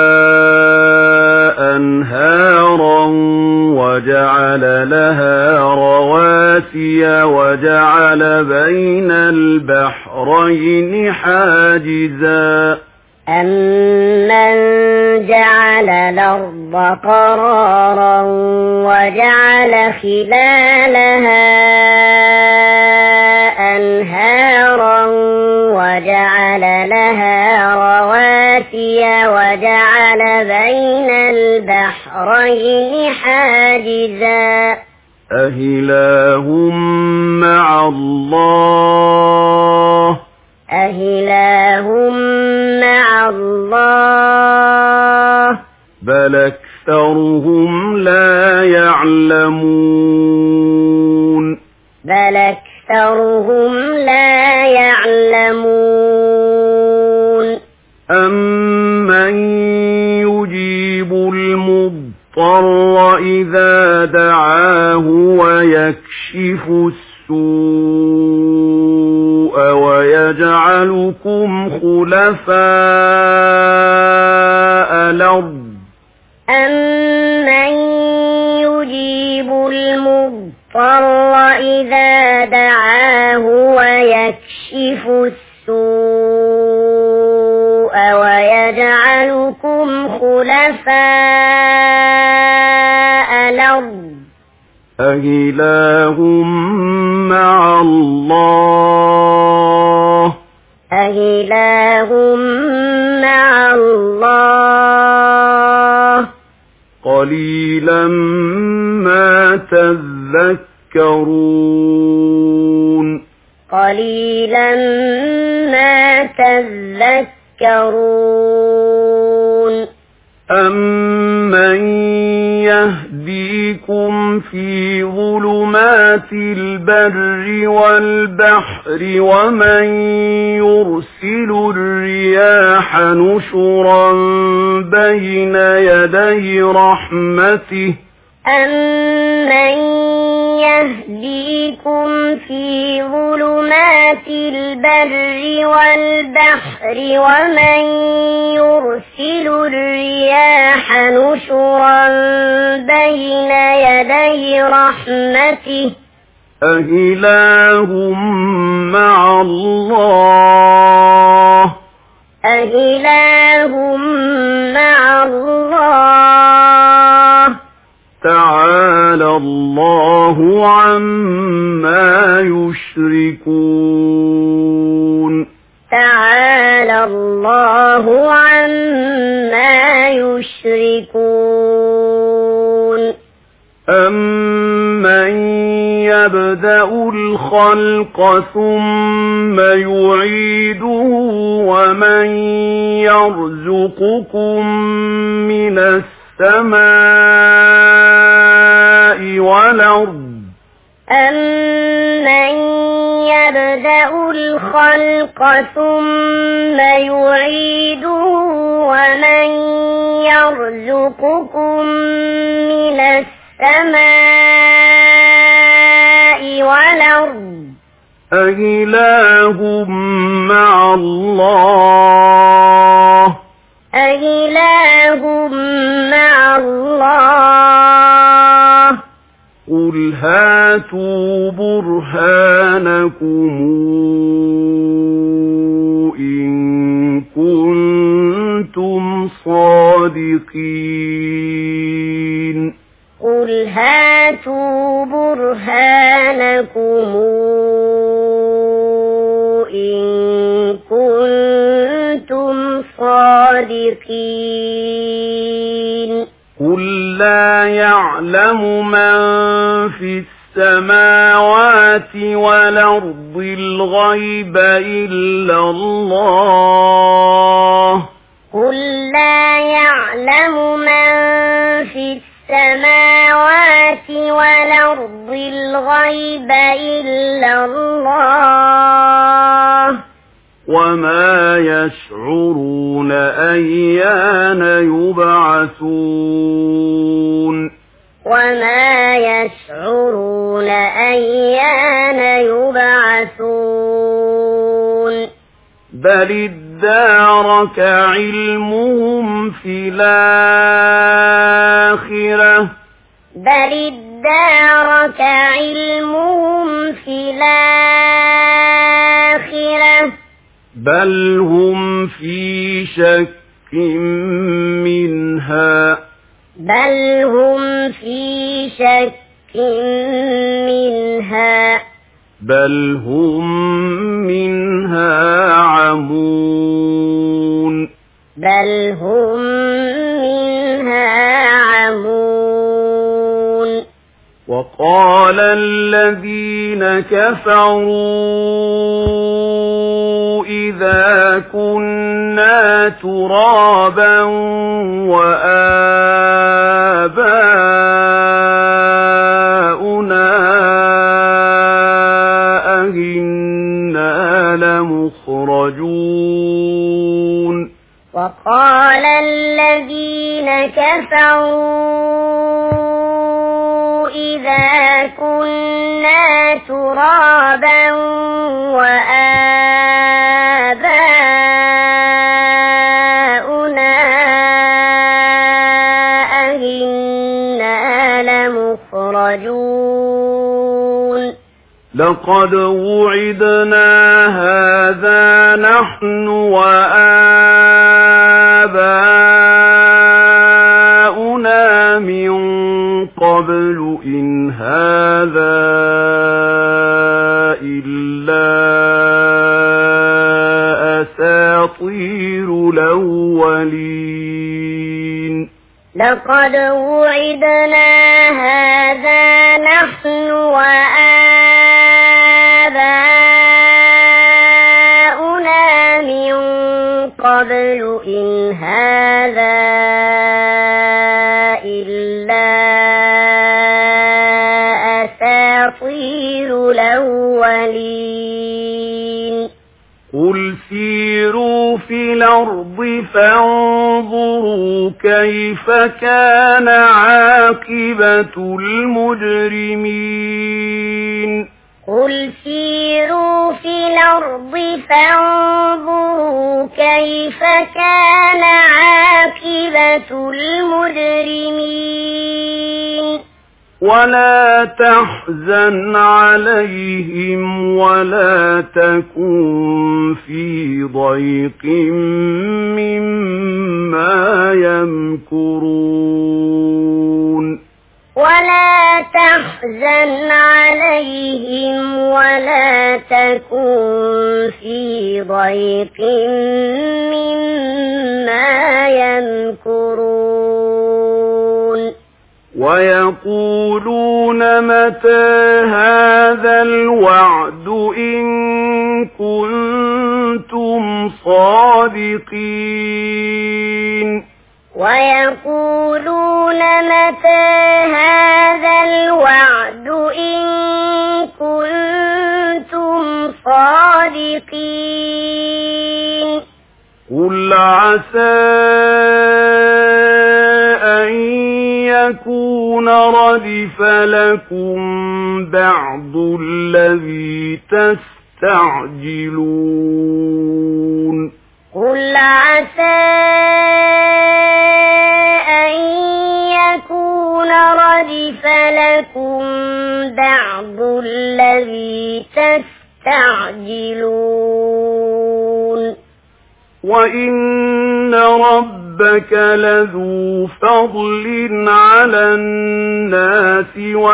[SPEAKER 1] أنهارا وجعل لها رواسي وجعل بين البحرين حاجزا
[SPEAKER 2] أمن جعل الأرض قرارا وجعل خلالها أنهارا وجعل لها رواسي وجعل بين البحرين حاجزا
[SPEAKER 1] أإله مع الله بل أكثرهم لا يعلمون أمن يجيب المضطر إذا دعاه ويكشف السوء ويجعلكم خلفاء الأرض
[SPEAKER 2] أمن يجيب المضطر إذا دعاه ويكشف السوء ويجعلكم خلفاء الأرض
[SPEAKER 1] أإله مع الله قليلا ما تذكرون
[SPEAKER 2] تذكرون
[SPEAKER 1] أَمَّن يَهْدِيكُمْ فِي ظُلُمَاتِ الْبَرِّ وَالْبَحْرِ وَمَن يُرْسِلُ الرِّيَاحَ نُشُرًا بَيْنَ يَدَيْ رَحْمَتِهِ
[SPEAKER 2] أَمَّن يَهْدِيكُمْ فِي ظُلُمَاتِ الْبَرِّ وَالْبَحْرِ وَمَن يُرْسِلُ الرِّيَاحَ نُشُرًا بَيْنَ يَدَيْ رَحْمَتِهِ
[SPEAKER 1] أَإِلَٰهٌ مَّعَ اللَّهِ
[SPEAKER 2] أَإِلَٰهٌ مَّعَ اللَّهِ
[SPEAKER 1] تَعَالَى اللَّهُ عَمَّا يُشْرِكُونَ
[SPEAKER 2] تعالى الله عما يشركون
[SPEAKER 1] أَمَّن يَبْدَأُ الْخَلْقَ ثُمَّ يُعِيدُهُ وَمَن يَرْزُقُكُم مِّنَ السَّمَاءِ وَالْأَرْضِ
[SPEAKER 2] أَمَّن يَبْدَأُ الْخَلْقَ ثُمَّ يُعِيدُهُ وَمَن يَرْزُقُكُم مِّنَ السَّمَاءِ وَالْأَرْضِ
[SPEAKER 1] أَإِلَٰهٌ مَّعَ اللَّهِ
[SPEAKER 2] أَإِلَٰهٌ مَّعَ اللَّهِ
[SPEAKER 1] قُلْ هَاتُوا بُرْهَانَكُمْ إِن كُنتُمْ صَادِقِينَ
[SPEAKER 2] قُلْ هَاتُوا بُرْهَانَكُمْ إِن كُنتُمْ صَادِقِينَ
[SPEAKER 1] قُل لَّا يَعْلَمُ مَن فِي السَّمَاوَاتِ وَالْأَرْضِ الْغَيْبَ إِلَّا اللَّهُ
[SPEAKER 2] قُل لَّا يَعْلَمُ مَن فِي السَّمَاوَاتِ وَالْأَرْضِ الْغَيْبَ إِلَّا اللَّهُ
[SPEAKER 1] وَمَا يَشْعُرُونَ أَيَّانَ يُبْعَثُونَ
[SPEAKER 2] وَمَا يَشْعُرُونَ أَيَّانَ يُبْعَثُونَ
[SPEAKER 1] بَلِ ادَّارَكَ عِلْمُهُمْ فِي الْآخِرَةِ
[SPEAKER 2] بَلِ ادَّارَكَ عِلْمُهُمْ فِي الْآخِرَةِ
[SPEAKER 1] بَلْ هُمْ فِي شَكٍّ مِّنْهَا
[SPEAKER 2] بَلْ هُمْ فِي شَكٍّ مِّنْهَا
[SPEAKER 1] بَلْ هُمْ مِنْهَا عَمُونَ
[SPEAKER 2] بَلْ هُمْ مِنْهَا عَمُونَ
[SPEAKER 1] وَقَالَ الَّذِينَ كَفَرُوا إِذَا كُنَّا تُرَابًا وَآبَاؤُنَا أَإِنَّا لَمُخْرَجُونَ
[SPEAKER 2] وَقَالَ الَّذِينَ كَفَرُوا إِذَا كُنَّا تُرَابًا وَآبَاؤُنَا أَإِنَّا لَمُخْرَجُونَ
[SPEAKER 1] لَقَدْ وُعِدْنَا هَٰذَا نَحْنُ وَآبَاؤُنَا مِن قَبْلُ إِنْ هَٰذَا إِلَّا أَسَاطِيرُ الْأَوَّلِينَ
[SPEAKER 2] لقد وعدنا هذا نحن وآباؤنا من قبل إن هذا إلا أساطير الأولين
[SPEAKER 1] قل سيروا في الأرض فانظروا كيف كان عاقبة المجرمين
[SPEAKER 2] قل سيروا في الأرض فانظروا كيف كان عاقبة المجرمين
[SPEAKER 1] ولا تحزن عليهم ولا تكن في ضيق مما يمكرون
[SPEAKER 2] ولا تحزن عليهم ولا تكن في ضيق مما يمكرون
[SPEAKER 1] ويقولون متى هذا الوعد إن كنتم صادقين
[SPEAKER 2] ويقولون متى هذا الوعد إن كنتم صادقين
[SPEAKER 1] قل عسى أن يكون ردف لكم بعض الذي تستعجلون
[SPEAKER 2] قل عسى أن يكون ردف لكم بعض الذي تستعجلون
[SPEAKER 1] وإن ربك لذو فضل على الناس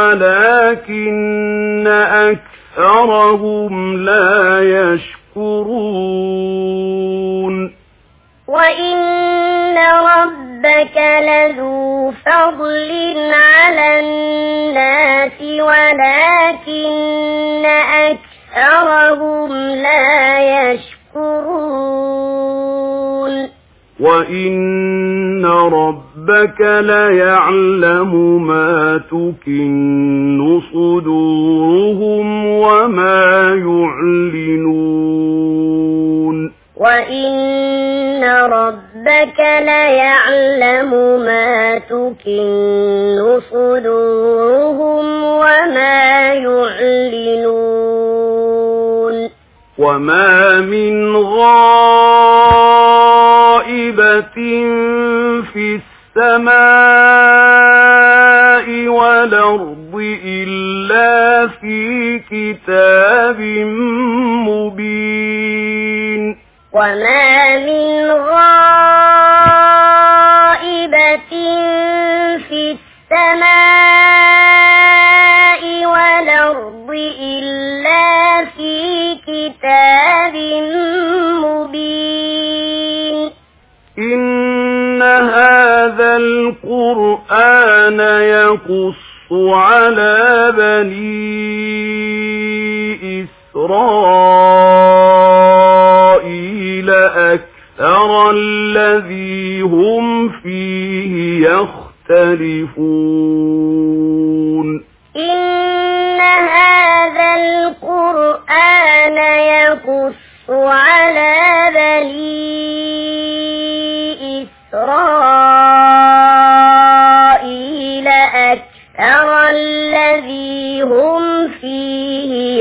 [SPEAKER 1] ولكن أكثرهم لا يشكرون
[SPEAKER 2] وإن ربك لذو فضل على الناس ولكن أكثرهم لا يشكرون
[SPEAKER 1] وإن ربك ليعلم ما تكن صدورهم وما يعلنون
[SPEAKER 2] وإن ربك ليعلم ما تكن صدورهم وما يعلنون
[SPEAKER 1] وما من غائبة في السماء والأرض إلا في كتاب مبين
[SPEAKER 2] وما من غائبة في السماء والأرض إلا في كتاب مبين
[SPEAKER 1] إن هذا القرآن يقص على بني إسرائيل أكثر الذي هم فيه يختلفون
[SPEAKER 2] إن هذا القرآن يقص على بني إسرائيل أكثر الذي هم فيه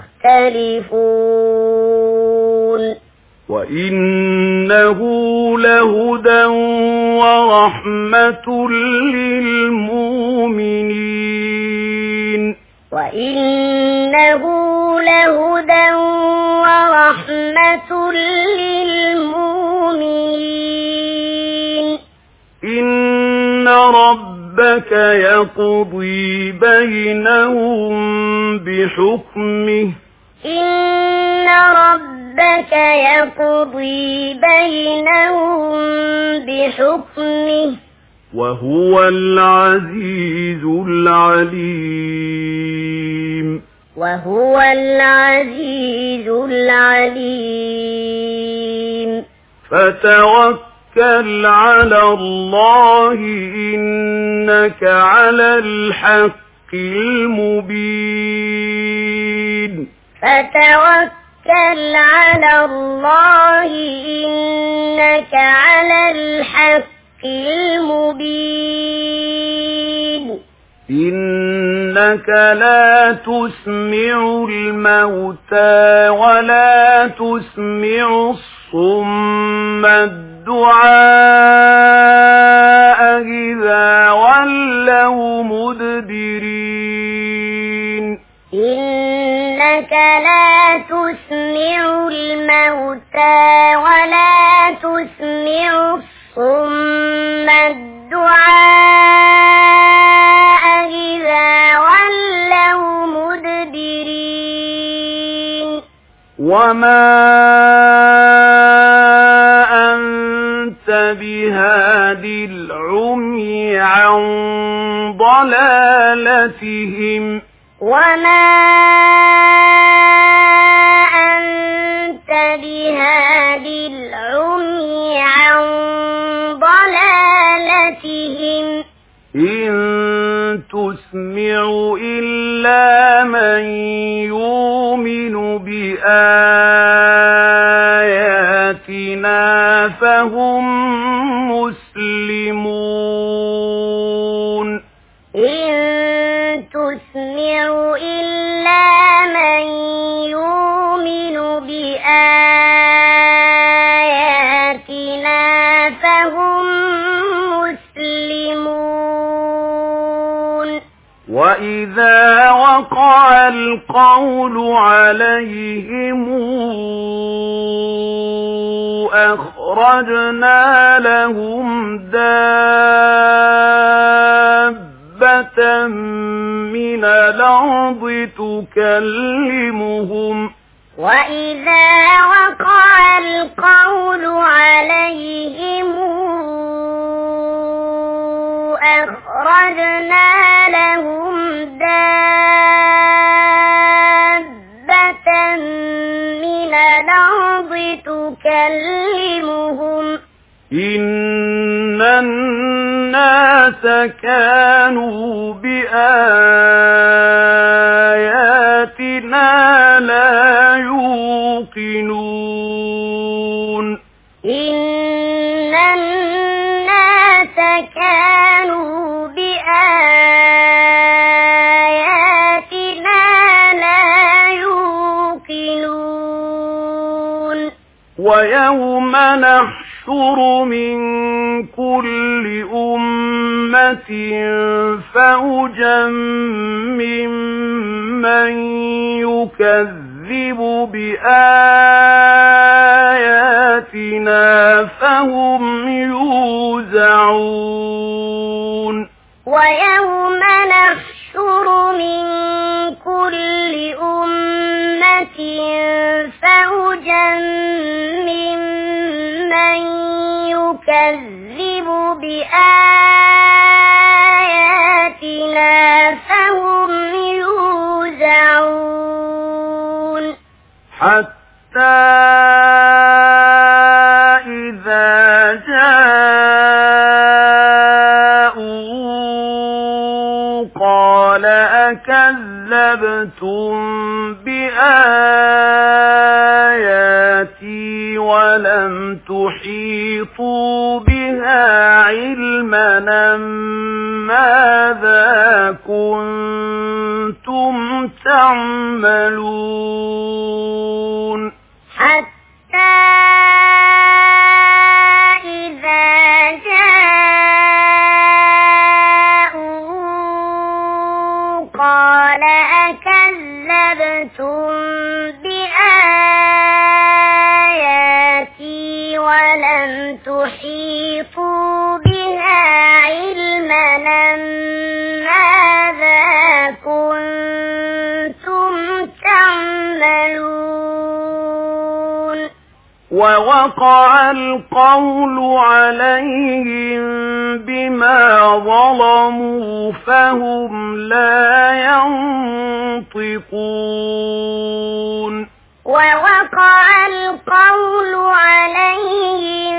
[SPEAKER 2] يختلفون
[SPEAKER 1] وإنه لهدى ورحمة للمؤمنين
[SPEAKER 2] وإنه لهدى ورحمة للمؤمنين
[SPEAKER 1] إن ربك يقضي بينهم بحكمه
[SPEAKER 2] إن ربك يقضي بينهم بحكمه
[SPEAKER 1] وهو العزيز العليم
[SPEAKER 2] وهو العزيز العليم
[SPEAKER 1] فتوكل على الله إنك على الحق المبين
[SPEAKER 2] فتوكل على الله إنك على الحق المبين
[SPEAKER 1] إنك لا تسمع الموتى ولا تسمع الصم الدعاء إذا ولوا مدبرين
[SPEAKER 2] إنك لا تسمع الموتى ولا تسمع الصم الدعاء إذا ولوا مدبرين
[SPEAKER 1] وما أنت بهادي العمي عن ضلالتهم
[SPEAKER 2] وما أنت بهادي العمي عن ضلالتهم
[SPEAKER 1] إن تسمع إلا من يؤمن بآياتنا فهم مسلمون
[SPEAKER 2] إن تسمع إلا من يؤمن بآياتنا فهم مسلمون وإذا
[SPEAKER 1] وقع القول عليهم أخرجنا لهم دابة من الأرض تكلمهم
[SPEAKER 2] وإذا وقع القول عليهم أخرجنا لهم دابة من الأرض تكلمهم
[SPEAKER 1] إن الناس كانوا بآياتنا لا يوقنون
[SPEAKER 2] إن الناس كانوا بآياتنا لا يوقنون
[SPEAKER 1] ويوم نحشر من كل أمة فوجا ممن يكذب بآياتنا فهم يوزعون
[SPEAKER 2] ويوم نحشر من كل أمة فوجا ممن يكذب بآياتنا فهم يوزعون
[SPEAKER 1] حتى إذا جاءوا قال أكذبتم بآياتي ولم تحيطوا بها علما ماذا كنتم تعملون
[SPEAKER 2] حتى إذا جاءوا قال أكذبتم بآياتي ولم تحيطوا بها علما ماذا كنتم تعملون
[SPEAKER 1] ووقع القول عليهم بما ظلموا فهم لا ينطقون
[SPEAKER 2] ووقع القول عليهم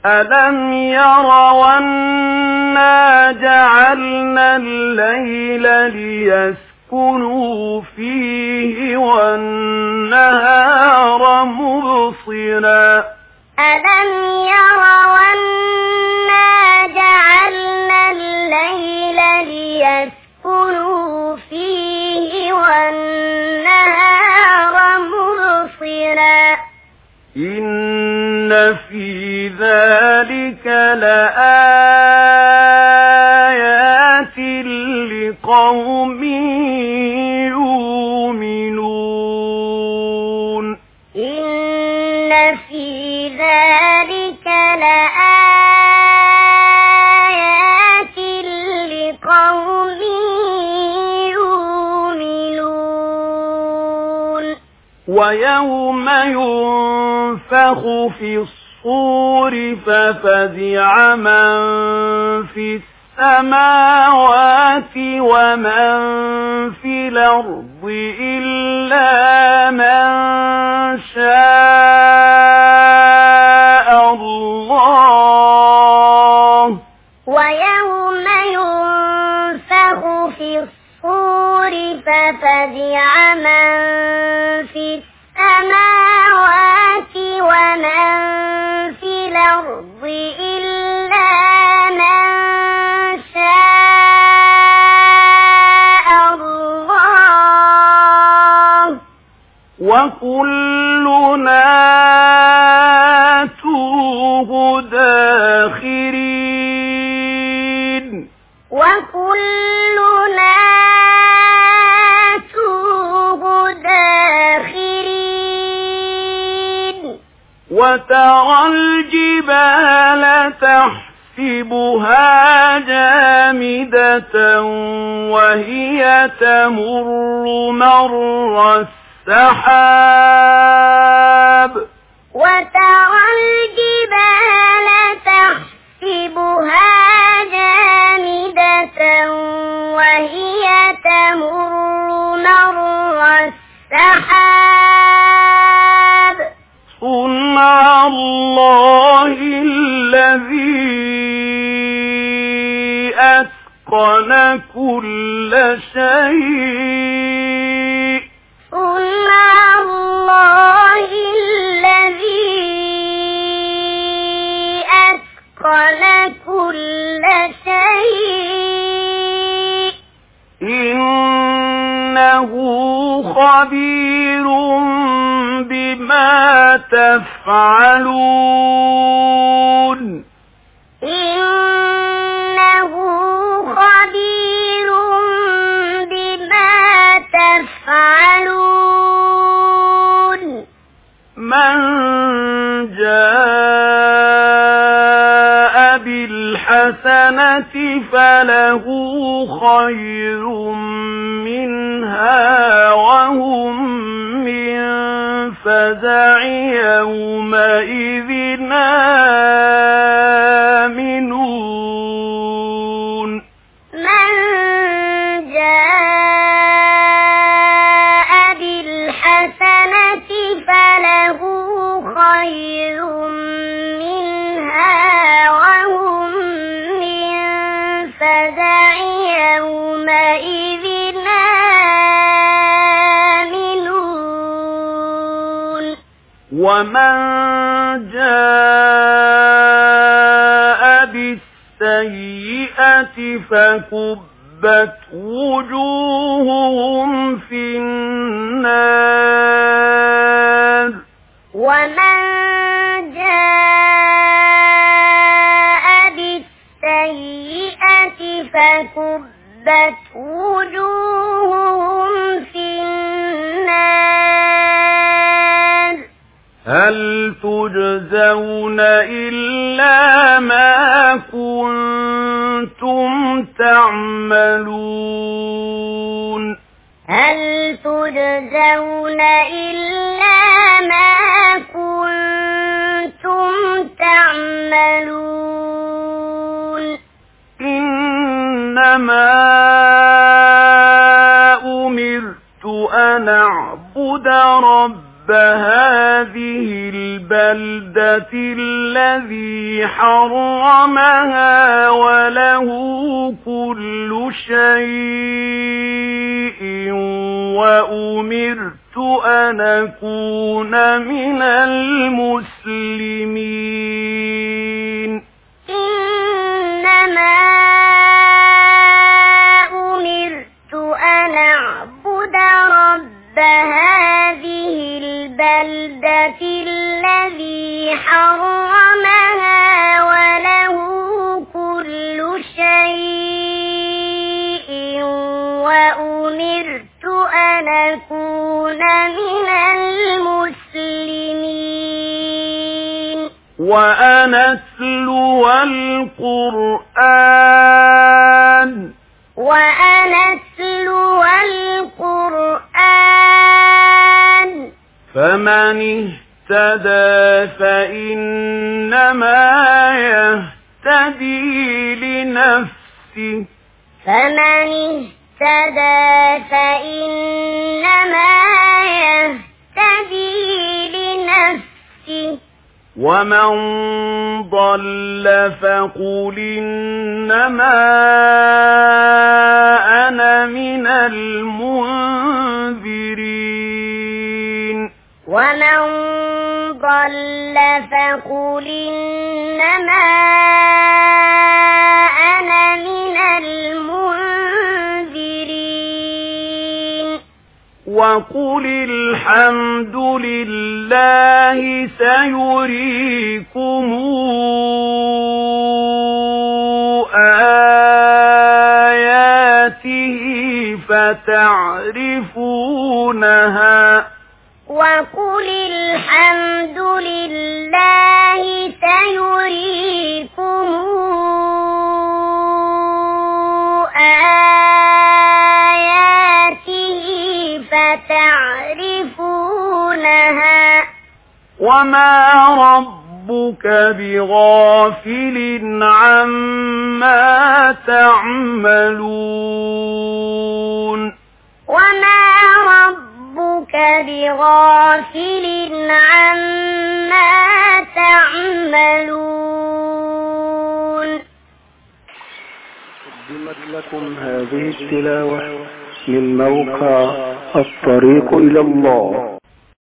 [SPEAKER 1] ألم يروا أنا جعلنا الليل ليسكنوا فيه والنهار مبصرا
[SPEAKER 2] ألم يروا أنا جعلنا الليل ليسكنوا فيه والنهار مبصرا
[SPEAKER 1] إن في ذلك لآيات لقوم يؤمنون
[SPEAKER 2] إن في ذلك لآيات لقوم يؤمنون
[SPEAKER 1] ويوم ينفخ في الصور ففزع من في السماوات ومن في الأرض إلا من شاء الله
[SPEAKER 2] ويوم ينفخ في الصور ففزع من في السماوات ومن في الأرض إلا من شاء الله
[SPEAKER 1] وكلنا آتوه داخرين
[SPEAKER 2] وكلنا آتوه داخرين
[SPEAKER 1] وترى الجبال تحسبها جامدة وهي تمر مر السحاب
[SPEAKER 2] وترى الجبال تحسبها جامدة وهي تمر مر السحاب
[SPEAKER 1] صنع الله الذي أتقن كل شيء
[SPEAKER 2] صنع الله الذي أتقن كل شيء
[SPEAKER 1] إنه خبير بما تفعلون
[SPEAKER 2] إنه خبير بما تفعلون
[SPEAKER 1] من جاء بالحسنة فله خير منها وهم من فزع يومئذ آمنون
[SPEAKER 2] من جاء بالحسنة فله خير منها وهم من فزع يومئذ آمنون
[SPEAKER 1] ومن جاء بالسيئة فكبت وجوههم في النار
[SPEAKER 2] ومن جاء بالسيئة فكبت وجوههم في النار
[SPEAKER 1] هل تجزون إلا ما كنتم تعملون
[SPEAKER 2] هل تجزون إلا ما كنتم تعملون
[SPEAKER 1] إنما أمرت أن أعبد رب هذه البلدة الذي حرمها وله كل شيء وأمرت أن أكون من المسلمين
[SPEAKER 2] إنما أمرت أن أعبد رب هذه البلدة الذي حرمها وله كل شيء وأمرت أن أكون من المسلمين
[SPEAKER 1] وأن أتلو القرآن فمن اهتدى فإنما يهتدي لنفسه ومن ضل فقل إنما أنا من المنذرين وقل الحمد لله سيريكم آياته فتعرفونها
[SPEAKER 2] وقل الحمد لله سيريكم آياته فتعرفونها
[SPEAKER 1] وما ربك بغافل عما تعملون
[SPEAKER 2] وما ربك بغافل عما تعملون.
[SPEAKER 3] قدمت لكم هذه التلاوة من موقع الطريق إلى الله.